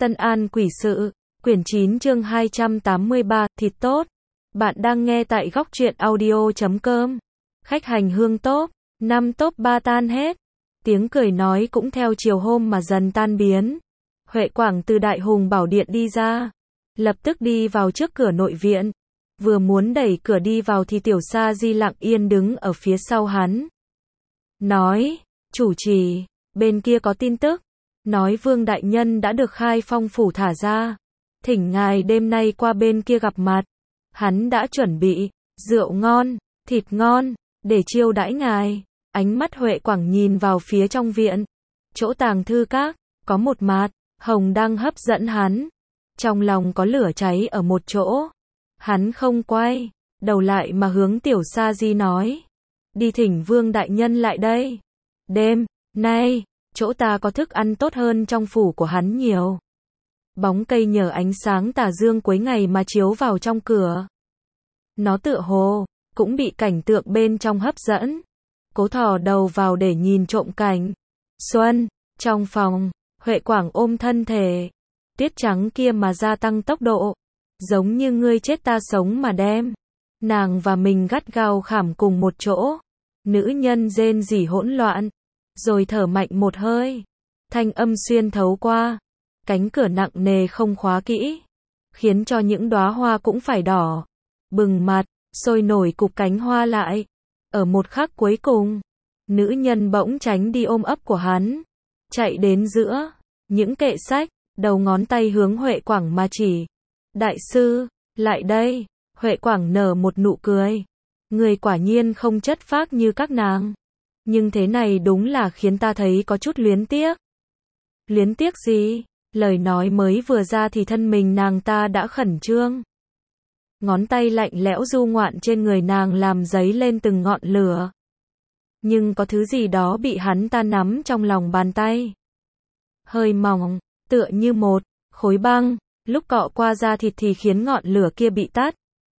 Tân An Quỷ Sự, quyển 9 chương 283, thịt tốt. Bạn đang nghe tại góc truyện audio.com. Khách hành hương top 5 top 3 tan hết. Tiếng cười nói cũng theo chiều hôm mà dần tan biến. Huệ Quảng từ Đại Hùng Bảo Điện đi ra, lập tức đi vào trước cửa nội viện. Vừa muốn đẩy cửa đi vào thì Tiểu Sa Di lặng yên đứng ở phía sau hắn. Nói, chủ trì, bên kia có tin tức. Nói Vương Đại Nhân đã được Khai Phong Phủ thả ra. Thỉnh ngài đêm nay qua bên kia gặp mặt. Hắn đã chuẩn bị rượu ngon, thịt ngon, để chiêu đãi ngài. Ánh mắt Huệ Quảng nhìn vào phía trong viện. Chỗ tàng thư các, có một mạt hồng đang hấp dẫn hắn. Trong lòng có lửa cháy ở một chỗ. Hắn không quay đầu lại mà hướng Tiểu Sa Di nói. Đi thỉnh Vương Đại Nhân lại đây. Đêm nay, chỗ ta có thức ăn tốt hơn trong phủ của hắn nhiều. Bóng cây nhờ ánh sáng tà dương cuối ngày mà chiếu vào trong cửa. Nó tựa hồ cũng bị cảnh tượng bên trong hấp dẫn. Cố thò đầu vào để nhìn trộm cảnh xuân. Trong phòng, Huệ Quảng ôm thân thể tiết trắng kia mà gia tăng tốc độ. Giống như ngươi chết ta sống mà đem nàng và mình gắt gao khảm cùng một chỗ. Nữ nhân rên rỉ hỗn loạn, rồi thở mạnh một hơi. Thanh âm xuyên thấu qua cánh cửa nặng nề không khóa kỹ, khiến cho những đóa hoa cũng phải đỏ bừng mặt, sôi nổi cục cánh hoa lại. Ở một khắc cuối cùng, nữ nhân bỗng tránh đi ôm ấp của hắn, chạy đến giữa những kệ sách, đầu ngón tay hướng Huệ Quảng mà chỉ. Đại sư, lại đây. Huệ Quảng nở một nụ cười. Người quả nhiên không chất phác như các nàng. Nhưng thế này đúng là khiến ta thấy có chút luyến tiếc. Luyến tiếc gì? Lời nói mới vừa ra thì thân mình nàng ta đã khẩn trương. Ngón tay lạnh lẽo du ngoạn trên người nàng làm dấy lên từng ngọn lửa. Nhưng có thứ gì đó bị hắn ta nắm trong lòng bàn tay. Hơi mỏng, tựa như một khối băng, lúc cọ qua da thịt thì khiến ngọn lửa kia bị tắt.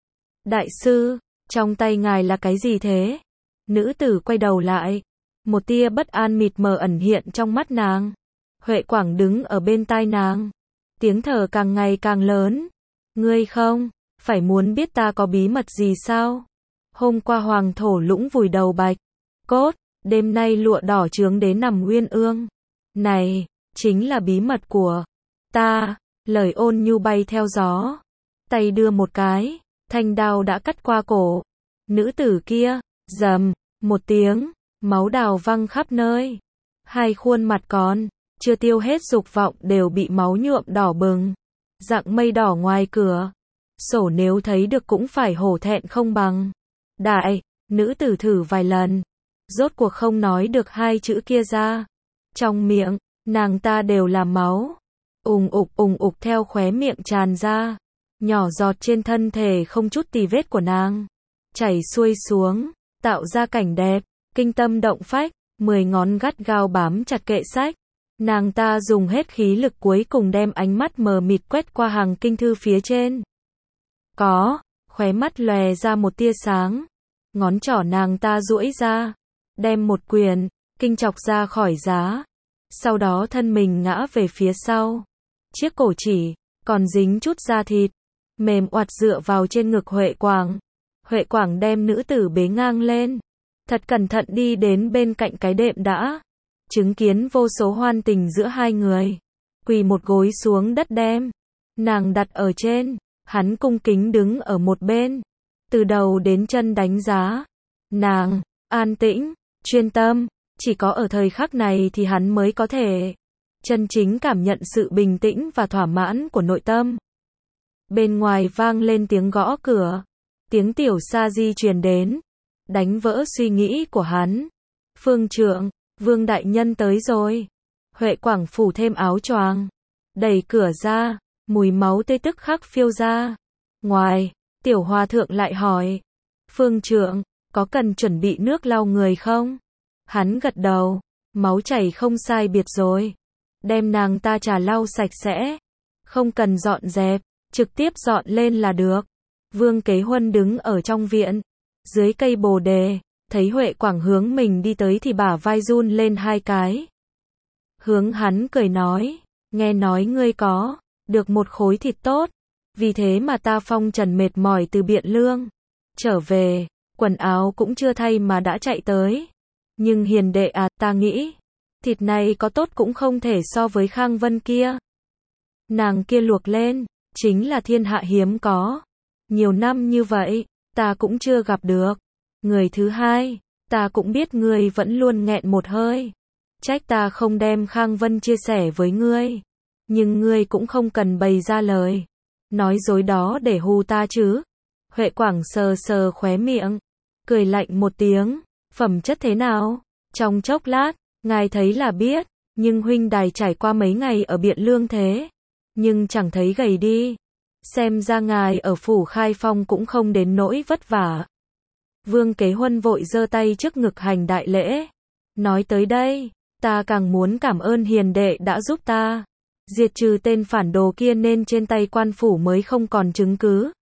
Đại sư, trong tay ngài là cái gì thế? Nữ tử quay đầu lại. Một tia bất an mịt mờ ẩn hiện trong mắt nàng. Huệ Quảng đứng ở bên tai nàng. Tiếng thở càng ngày càng lớn. Ngươi không phải muốn biết ta có bí mật gì sao? Hôm qua Hoàng Thổ Lũng vùi đầu Bạch Cốt, đêm nay lụa đỏ chướng đến nằm uyên ương. Này, chính là bí mật của ta. Lời ôn nhu bay theo gió. Tay đưa một cái, thanh đao đã cắt qua cổ. Nữ tử kia, rầm một tiếng, máu đào văng khắp nơi. Hai khuôn mặt còn chưa tiêu hết dục vọng đều bị máu nhuộm đỏ bừng. Dạng mây đỏ ngoài cửa sổ nếu thấy được cũng phải hổ thẹn không bằng. Đại, nữ tử thử vài lần, rốt cuộc không nói được hai chữ kia ra. Trong miệng nàng ta đều là máu. Ùng ục theo khóe miệng tràn ra, nhỏ giọt trên thân thể không chút tì vết của nàng, chảy xuôi xuống, tạo ra cảnh đẹp, kinh tâm động phách. 10 ngón gắt gao bám chặt kệ sách. Nàng ta dùng hết khí lực cuối cùng đem ánh mắt mờ mịt quét qua hàng kinh thư phía trên. Khóe mắt lòe ra một tia sáng. Ngón trỏ nàng ta duỗi ra, đem một quyển kinh chọc ra khỏi giá. Sau đó thân mình ngã về phía sau. Chiếc cổ chỉ còn dính chút da thịt, mềm oặt dựa vào trên ngực Huệ Quảng. Huệ Quảng đem nữ tử bế ngang lên, thật cẩn thận đi đến bên cạnh cái đệm đã. Chứng kiến vô số hoan tình giữa hai người. Quỳ một gối xuống đất đem nàng đặt ở trên. Hắn cung kính đứng ở một bên, từ đầu đến chân đánh giá. Nàng an tĩnh, chuyên tâm. Chỉ có ở thời khắc này thì hắn mới có thể chân chính cảm nhận sự bình tĩnh và thỏa mãn của nội tâm. Bên ngoài vang lên tiếng gõ cửa. Tiếng Tiểu Sa Di truyền đến, đánh vỡ suy nghĩ của hắn. Phương trượng, Vương Đại Nhân tới rồi. Huệ Quảng phủ thêm áo choàng, đẩy cửa ra, mùi máu tươi tức khắc phiêu ra. Ngoài, Tiểu Hòa Thượng lại hỏi. Phương trượng, có cần chuẩn bị nước lau người không? Hắn gật đầu, máu chảy không sai biệt rồi. Đem nàng ta trà lau sạch sẽ. Không cần dọn dẹp, trực tiếp dọn lên là được. Vương Kế Huân đứng ở trong viện, dưới cây bồ đề, thấy Huệ Quảng hướng mình đi tới thì bả vai run lên hai cái. Hướng hắn cười nói, nghe nói ngươi có được một khối thịt tốt, vì thế mà ta phong trần mệt mỏi từ Biện Lương trở về, quần áo cũng chưa thay mà đã chạy tới. Nhưng hiền đệ à, ta nghĩ, thịt này có tốt cũng không thể so với Khang Vân kia. Nàng kia luộc lên, chính là thiên hạ hiếm có. Nhiều năm như vậy, ta cũng chưa gặp được. Người thứ hai, ta cũng biết ngươi vẫn luôn nghẹn một hơi. Trách ta không đem Khang Vân chia sẻ với ngươi. Nhưng ngươi cũng không cần bày ra lời nói dối đó để hù ta chứ. Huệ Quảng sờ sờ khóe miệng, cười lạnh một tiếng, phẩm chất thế nào? Trong chốc lát, ngài thấy là biết, nhưng huynh đài trải qua mấy ngày ở Biện Lương thế, nhưng chẳng thấy gầy đi. Xem ra ngài ở phủ Khai Phong cũng không đến nỗi vất vả. Vương Kế Huân vội giơ tay trước ngực hành đại lễ. Nói tới đây, ta càng muốn cảm ơn hiền đệ đã giúp ta diệt trừ tên phản đồ kia nên trên tay quan phủ mới không còn chứng cứ.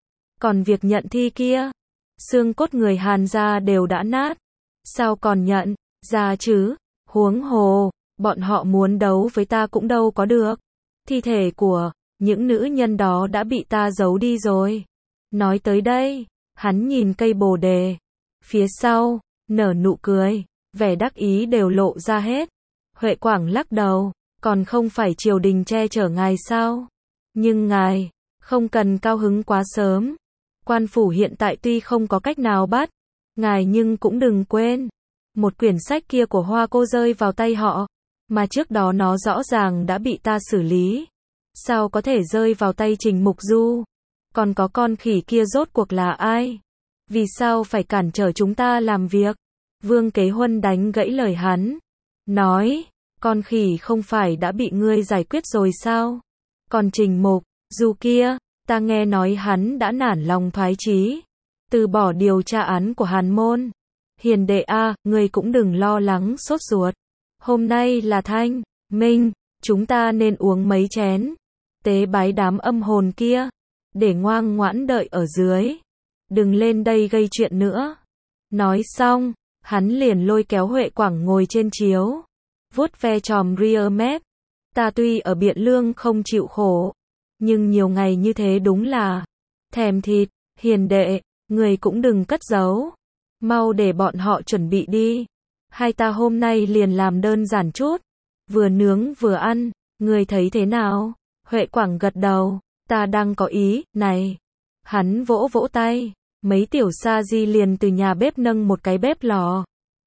Còn việc nhận thi kia, xương cốt người Hàn gia đều đã nát. Sao còn nhận ra chứ? Huống hồ, bọn họ muốn đấu với ta cũng đâu có được. Thi thể của những nữ nhân đó đã bị ta giấu đi rồi. Nói tới đây, hắn nhìn cây bồ đề phía sau, nở nụ cười, vẻ đắc ý đều lộ ra hết. Huệ Quảng lắc đầu, còn không phải triều đình che chở ngài sao? Nhưng ngài không cần cao hứng quá sớm. Quan phủ hiện tại tuy không có cách nào bắt ngài nhưng cũng đừng quên, một quyển sách kia của Hoa cô rơi vào tay họ, mà trước đó nó rõ ràng đã bị ta xử lý. Sao có thể rơi vào tay Trình Mục Du? Còn có con khỉ kia rốt cuộc là ai? Vì sao phải cản trở chúng ta làm việc? Vương Kế Huân đánh gãy lời hắn, nói, con khỉ không phải đã bị ngươi giải quyết rồi sao? Còn Trình Mục Du kia, ta nghe nói hắn đã nản lòng thoái chí, từ bỏ điều tra án của Hàn Môn. Hiền đệ a, ngươi cũng đừng lo lắng sốt ruột. Hôm nay là Thanh Minh, chúng ta nên uống mấy chén, tế bái đám âm hồn kia, để ngoan ngoãn đợi ở dưới. Đừng lên đây gây chuyện nữa. Nói xong, hắn liền lôi kéo Huệ Quảng ngồi trên chiếu, vuốt ve chòm rear mép. Ta tuy ở Biện Lương không chịu khổ, nhưng nhiều ngày như thế đúng là thèm thịt. Hiền đệ, người cũng đừng cất giấu, mau để bọn họ chuẩn bị đi. Hai ta hôm nay liền làm đơn giản chút, vừa nướng vừa ăn, người thấy thế nào? Huệ Quảng gật đầu, ta đang có ý này. Hắn vỗ vỗ tay, mấy tiểu sa di liền từ nhà bếp nâng một cái bếp lò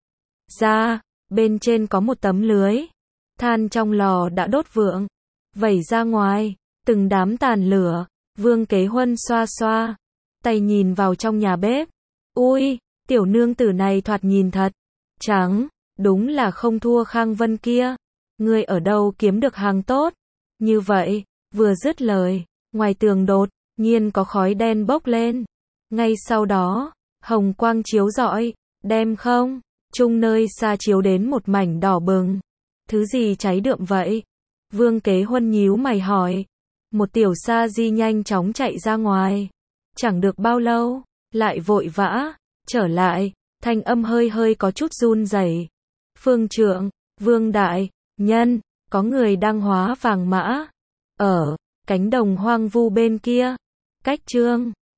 ra, bên trên có một tấm lưới, than trong lò đã đốt vượng, vẩy ra ngoài, từng đám tàn lửa. Vương Kế Huân xoa xoa tay nhìn vào trong nhà bếp. Ui, tiểu nương tử này thoạt nhìn thật trắng, đúng là không thua Khang Vân kia. Ngươi ở đâu kiếm được hàng tốt như vậy? Vừa dứt lời, ngoài tường đột nhiên có khói đen bốc lên. Ngay sau đó, hồng quang chiếu rọi, đem không trung nơi xa chiếu đến một mảnh đỏ bừng. Thứ gì cháy đượm vậy? Vương Kế Huân nhíu mày hỏi. Một tiểu sa di nhanh chóng chạy ra ngoài. Chẳng được bao lâu, lại vội vã trở lại, thanh âm hơi hơi có chút run rẩy. Phương trượng, Vương đại nhân, có người đang hóa vàng mã ở cánh đồng hoang vu bên kia, cách Trương